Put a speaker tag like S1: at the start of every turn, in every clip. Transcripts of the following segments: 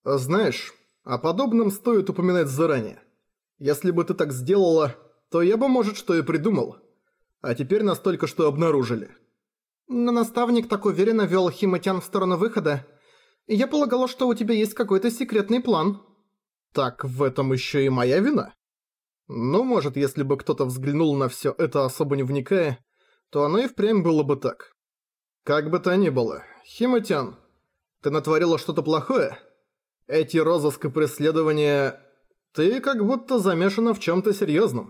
S1: Знаешь, о подобном стоит упоминать заранее. Если бы ты так сделала, то я бы, может, что и придумал. А теперь нас только что обнаружили.
S2: Но наставник так уверенно вёл Химатян в сторону выхода. Я полагала, что у тебя есть какой-то секретный план.
S1: Так в этом ещё и моя вина? Ну, может, если бы кто-то взглянул на всё это особо не вникая, то оно и впрямь было бы так. Как бы то ни было, Химатян, ты натворила что-то плохое? Эти розыск и преследования... Ты как будто замешана в чём-то серьёзном.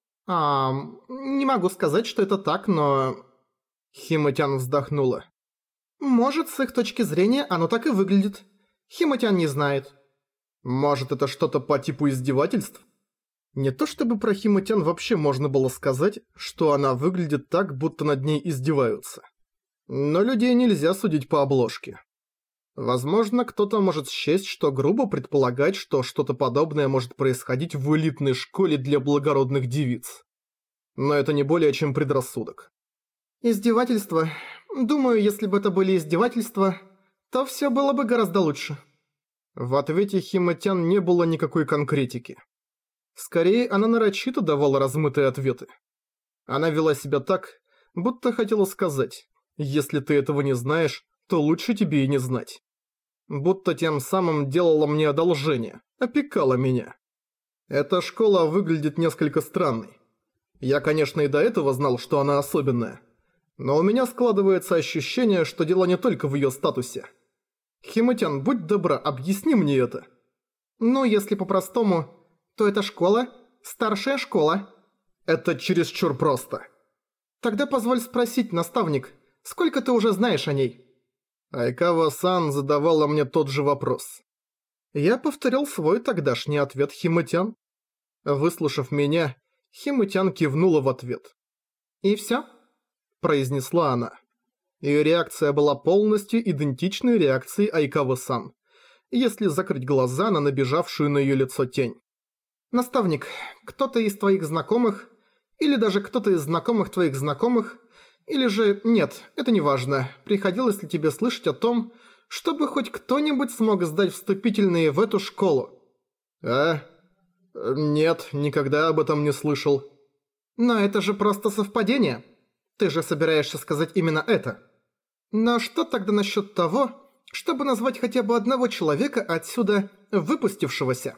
S2: Не могу сказать, что это так, но...
S1: Химатян вздохнула.
S2: Может, с их точки зрения оно так и выглядит. Химатян не знает.
S1: Может, это что-то по типу издевательств? Не то чтобы про Химатян вообще можно было сказать, что она выглядит так, будто над ней издеваются. Но людей нельзя судить по обложке. Возможно, кто-то может счесть, что грубо предполагать, что что-то подобное может происходить в элитной школе для благородных девиц. Но это не более чем предрассудок.
S2: Издевательства. Думаю, если бы это были издевательства, то всё было бы гораздо лучше.
S1: В ответе Химатян не было никакой конкретики. Скорее, она нарочито давала размытые ответы. Она вела себя так, будто хотела сказать, если ты этого не знаешь, то лучше тебе и не знать. Будто тем самым делала мне одолжение, опекала меня. Эта школа выглядит несколько странной. Я, конечно, и до этого знал, что она особенная. Но у меня складывается ощущение, что дело не только в её статусе. Химатян, будь добра, объясни мне это.
S2: Ну, если по-простому, то эта школа – старшая школа.
S1: Это чересчур просто.
S2: Тогда позволь спросить, наставник, сколько ты уже знаешь о ней?
S1: Айкава-сан задавала мне тот же вопрос. Я повторил свой тогдашний ответ Химатян. Выслушав меня, Химатян кивнула в ответ.
S2: «И всё?»
S1: – произнесла она. Её реакция была полностью идентичной реакции Айкава-сан, если закрыть глаза на набежавшую на её лицо тень.
S2: «Наставник, кто-то из твоих знакомых, или даже кто-то из знакомых твоих знакомых, или же, нет, это не важно, приходилось ли тебе слышать о том, чтобы хоть кто-нибудь смог сдать вступительные в эту школу?»
S1: Нет, никогда об этом не слышал.
S2: «Но это же просто совпадение. Ты же собираешься сказать именно это. Но что тогда насчет того, чтобы назвать хотя бы одного человека отсюда выпустившегося?»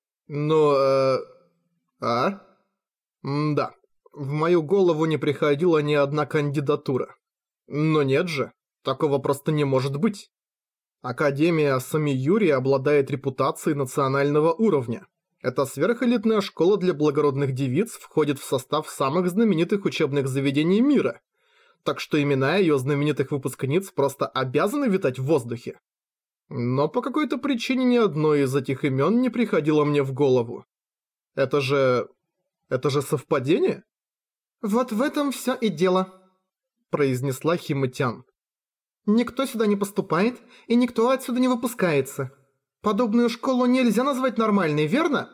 S1: Да. В мою голову не приходила ни одна кандидатура. Но нет же, такого просто не может быть. Академия Самиюри обладает репутацией национального уровня. Эта сверхэлитная школа для благородных девиц входит в состав самых знаменитых учебных заведений мира. Так что имена её знаменитых выпускниц просто обязаны витать в воздухе. Но по какой-то причине ни одно из этих имён не приходило мне в голову. Это же совпадение?
S2: «Вот в этом всё и дело», –
S1: произнесла Химатян.
S2: «Никто сюда не поступает, и никто отсюда не выпускается. Подобную школу нельзя назвать нормальной, верно?»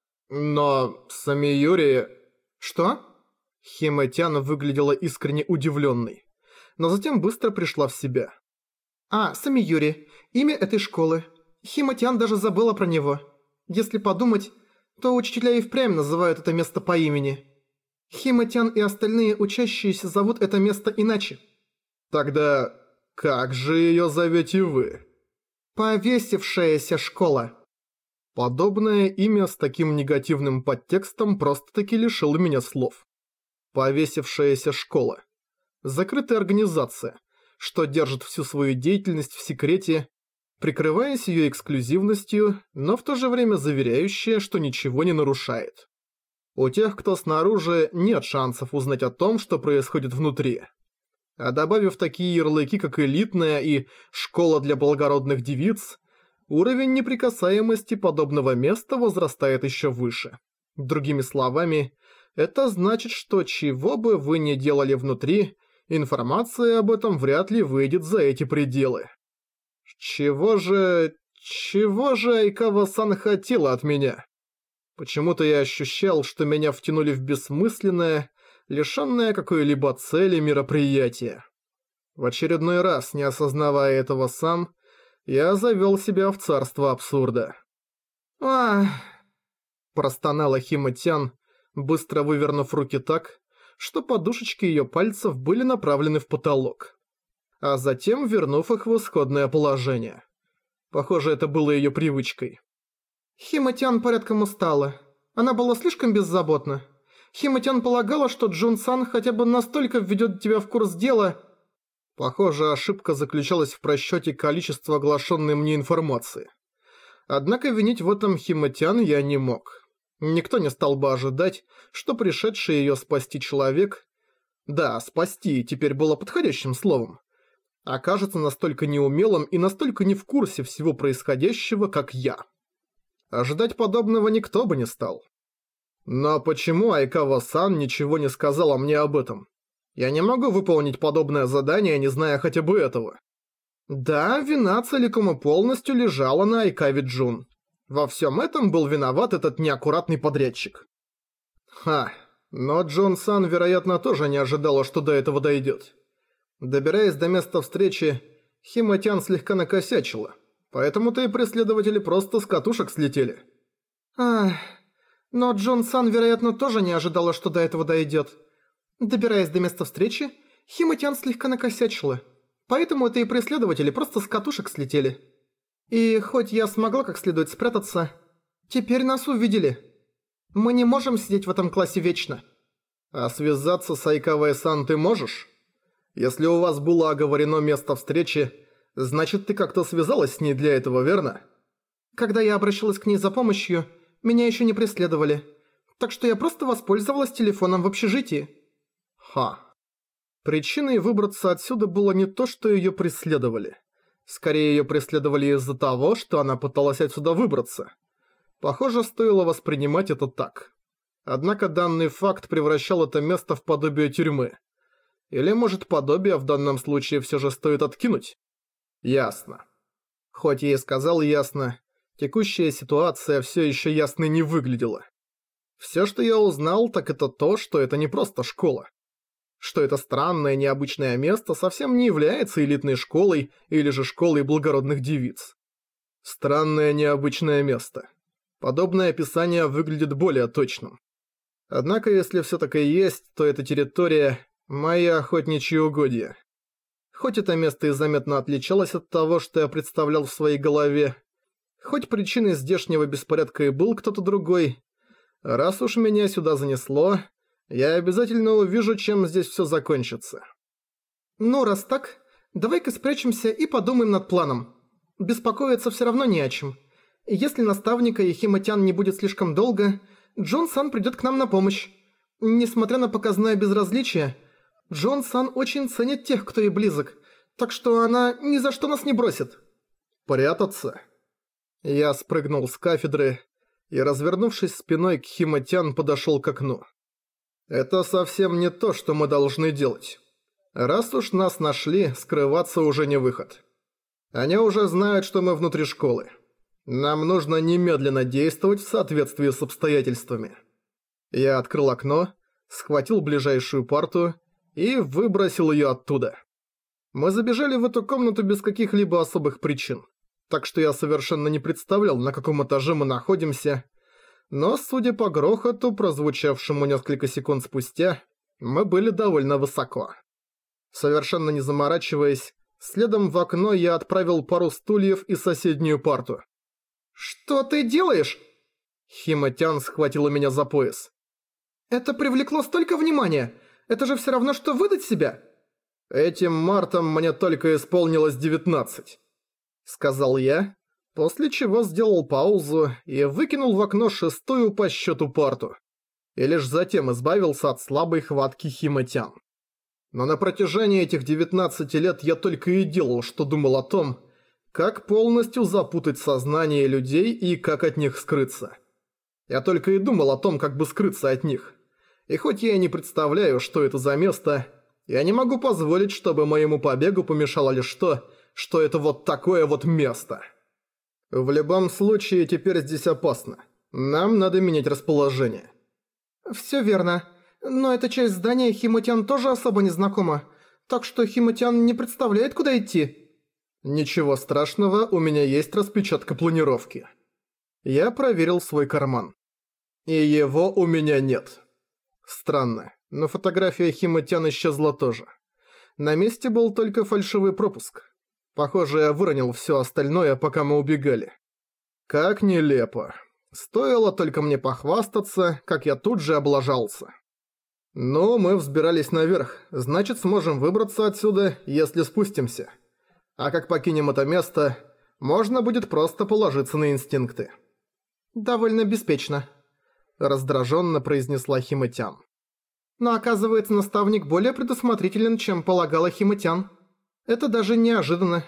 S1: «Но Самиюри...»
S2: «Что?»
S1: Химатян выглядела искренне удивлённой, но затем быстро пришла в себя.
S2: Самиюри. Имя этой школы. Химатян даже забыла про него. Если подумать, то учителя и впрямь называют это место по имени. Химатян и остальные учащиеся зовут это место иначе».
S1: «Тогда как же её зовёте вы?»
S2: «Повесившаяся школа».
S1: Подобное имя с таким негативным подтекстом просто-таки лишило меня слов. Повесившаяся школа. Закрытая организация, что держит всю свою деятельность в секрете, прикрываясь её эксклюзивностью, но в то же время заверяющая, что ничего не нарушает. У тех, кто снаружи, нет шансов узнать о том, что происходит внутри. А добавив такие ярлыки, как элитная и школа для благородных девиц, уровень неприкасаемости подобного места возрастает ещё выше. Другими словами, это значит, что чего бы вы ни делали внутри, информация об этом вряд ли выйдет за эти пределы. Чего же Айкава-сан хотела от меня? Почему-то я ощущал, что меня втянули в бессмысленное, лишённое какой-либо цели мероприятие. В очередной раз, не осознавая этого сам, Я завёл себя в царство абсурда.
S2: «Ах...»
S1: Простонала Хима-тян, быстро вывернув руки так, что подушечки её пальцев были направлены в потолок, а затем вернув их в исходное положение. Похоже, это было её привычкой.
S2: Хима-тян порядком устала. Она была слишком беззаботна. Хима-тян полагала, что Джун-сан хотя бы настолько введёт тебя в курс дела...
S1: Похоже, ошибка заключалась в просчёте количества оглашённой мне информации. Однако винить в этом Хима-тян я не мог. Никто не стал бы ожидать, что пришедший её спасти человек... Да, спасти теперь было подходящим словом. Окажется настолько неумелым и настолько не в курсе всего происходящего, как я. Ожидать подобного никто бы не стал. Но почему Айкава-сан ничего не сказала мне об этом? Я не могу выполнить подобное задание, не зная хотя бы этого. Да, вина целиком и полностью лежала на Айкаве Джун. Во всем этом был виноват этот неаккуратный подрядчик. Но Джун-сан, вероятно, тоже не ожидала, что до этого дойдет. Добираясь до места встречи, Хима-тян слегка накосячила, поэтому-то и преследователи просто с катушек слетели.
S2: Но Джун-сан, вероятно, тоже не ожидала, что до этого дойдет. Добираясь до места встречи, Хима-тян слегка накосячила, поэтому-то и преследователи просто с катушек слетели. И хоть я смогла как следует спрятаться, теперь нас увидели. Мы не можем сидеть в этом классе вечно.
S1: А связаться с Айкавой-сан ты можешь? Если у вас было оговорено место встречи, значит, ты как-то связалась с ней для этого, верно?
S2: Когда я обращалась к ней за помощью, меня еще не преследовали. Так что я просто воспользовалась телефоном в общежитии.
S1: Причиной выбраться отсюда было не то, что её преследовали. Скорее, её преследовали из-за того, что она пыталась отсюда выбраться. Похоже, стоило воспринимать это так. Однако данный факт превращал это место в подобие тюрьмы. Или, может, подобие в данном случае всё же стоит откинуть? Ясно. Хоть я и сказал ясно, текущая ситуация всё ещё ясной не выглядела. Всё, что я узнал, так это то, что это не просто школа. Что это странное, необычное место совсем не является элитной школой или же школой благородных девиц. Странное, необычное место. Подобное описание выглядит более точным. Однако, если всё так и есть, то эта территория – мои охотничьи угодья. Хоть это место и заметно отличалось от того, что я представлял в своей голове, хоть причиной здешнего беспорядка и был кто-то другой, раз уж меня сюда занесло, я обязательно увижу, чем здесь всё закончится.
S2: Ну, раз так, давай-ка спрячемся и подумаем над планом. Беспокоиться всё равно не о чем. Если наставника и Хима-тян не будет слишком долго, Джон-сан придёт к нам на помощь. Несмотря на показное безразличие, Джон-сан очень ценит тех, кто ей близок, так что она ни за что нас не бросит.
S1: Прятаться? Я спрыгнул с кафедры и, развернувшись спиной к Хима-тян, подошёл к окну. Это совсем не то, что мы должны делать. Раз уж нас нашли, скрываться уже не выход. Они уже знают, что мы внутри школы. Нам нужно немедленно действовать в соответствии с обстоятельствами. Я открыл окно, схватил ближайшую парту и выбросил её оттуда. Мы забежали в эту комнату без каких-либо особых причин, так что я совершенно не представлял, на каком этаже мы находимся, но, судя по грохоту, прозвучавшему несколько секунд спустя, мы были довольно высоко. Совершенно не заморачиваясь, следом в окно я отправил пару стульев и соседнюю парту.
S2: «Что ты делаешь?»
S1: Хима-тян схватила меня за пояс.
S2: «Это привлекло столько внимания! Это же всё равно, что выдать себя!»
S1: «Этим мартом мне только исполнилось 19», — сказал я, после чего сделал паузу и выкинул в окно 6-ю по счёту парту. И лишь затем избавился от слабой хватки Хима-тян. Но на протяжении этих 19 лет я только и делал, что думал о том, как полностью запутать сознание людей и как от них скрыться. Я только и думал о том, как бы скрыться от них. И хоть я и не представляю, что это за место, я не могу позволить, чтобы моему побегу помешало лишь то, что это вот такое вот место. В любом случае, теперь здесь опасно. Нам надо менять расположение.
S2: «Всё верно. Но эта часть здания Хима-тян тоже особо не знакома, так что Хима-тян не представляет, куда идти».
S1: Ничего страшного, у меня есть распечатка планировки. Я проверил свой карман. И его у меня нет. Странно, но фотография Химатян исчезла тоже. На месте был только фальшивый пропуск. Похоже, я выронил все остальное, пока мы убегали. Как нелепо. Стоило только мне похвастаться, как я тут же облажался. Но мы взбирались наверх, значит сможем выбраться отсюда, если спустимся. А как покинем это место, можно будет просто положиться на инстинкты.
S2: «Довольно беспечно», – раздраженно произнесла Химатян. «Но оказывается, наставник более предусмотрителен, чем полагала Химатян. Это даже неожиданно».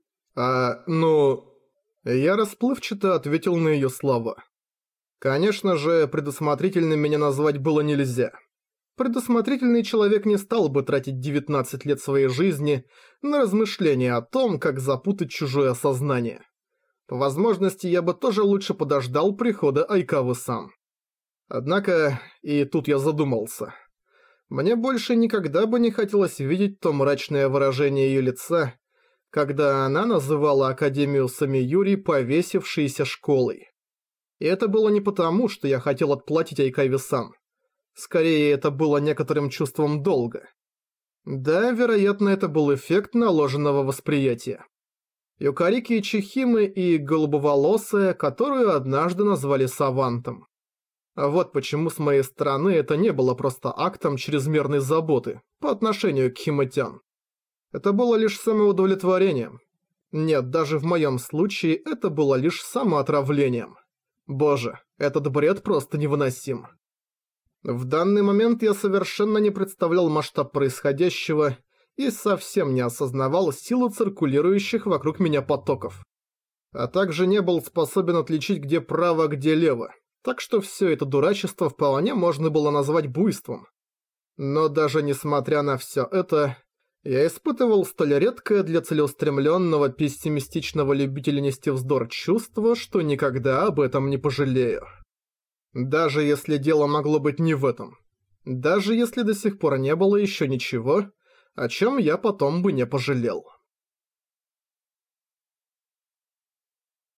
S1: Я расплывчато ответил на её слова. Конечно же, предусмотрительным меня назвать было нельзя. Предусмотрительный человек не стал бы тратить 19 лет своей жизни на размышления о том, как запутать чужое сознание. По возможности, я бы тоже лучше подождал прихода Айкавы-сан. Однако, и тут я задумался. Мне больше никогда бы не хотелось видеть то мрачное выражение её лица, когда она называла Академию Самиюри повесившейся школой. И это было не потому, что я хотел отплатить Айкаве-сан. Скорее, это было некоторым чувством долга. Да, вероятно, это был эффект наложенного восприятия. Юкарики Чихимы и голубоволосая, которую однажды назвали Савантом. А вот почему с моей стороны это не было просто актом чрезмерной заботы по отношению к Химатян. Это было лишь самоудовлетворением. Нет, даже в моем случае это было лишь самоотравлением. Боже, этот бред просто невыносим. В данный момент я совершенно не представлял масштаб происходящего и совсем не осознавал силу циркулирующих вокруг меня потоков. А также не был способен отличить, где право, где лево, так что все это дурачество вполне можно было назвать буйством. Но даже несмотря на все это, я испытывал столь редкое для целеустремленного пессимистичного любителя нести вздор чувство, что никогда об этом не пожалею. Даже если дело могло быть не в этом. Даже если до сих пор не было еще ничего, о чем я потом бы не пожалел.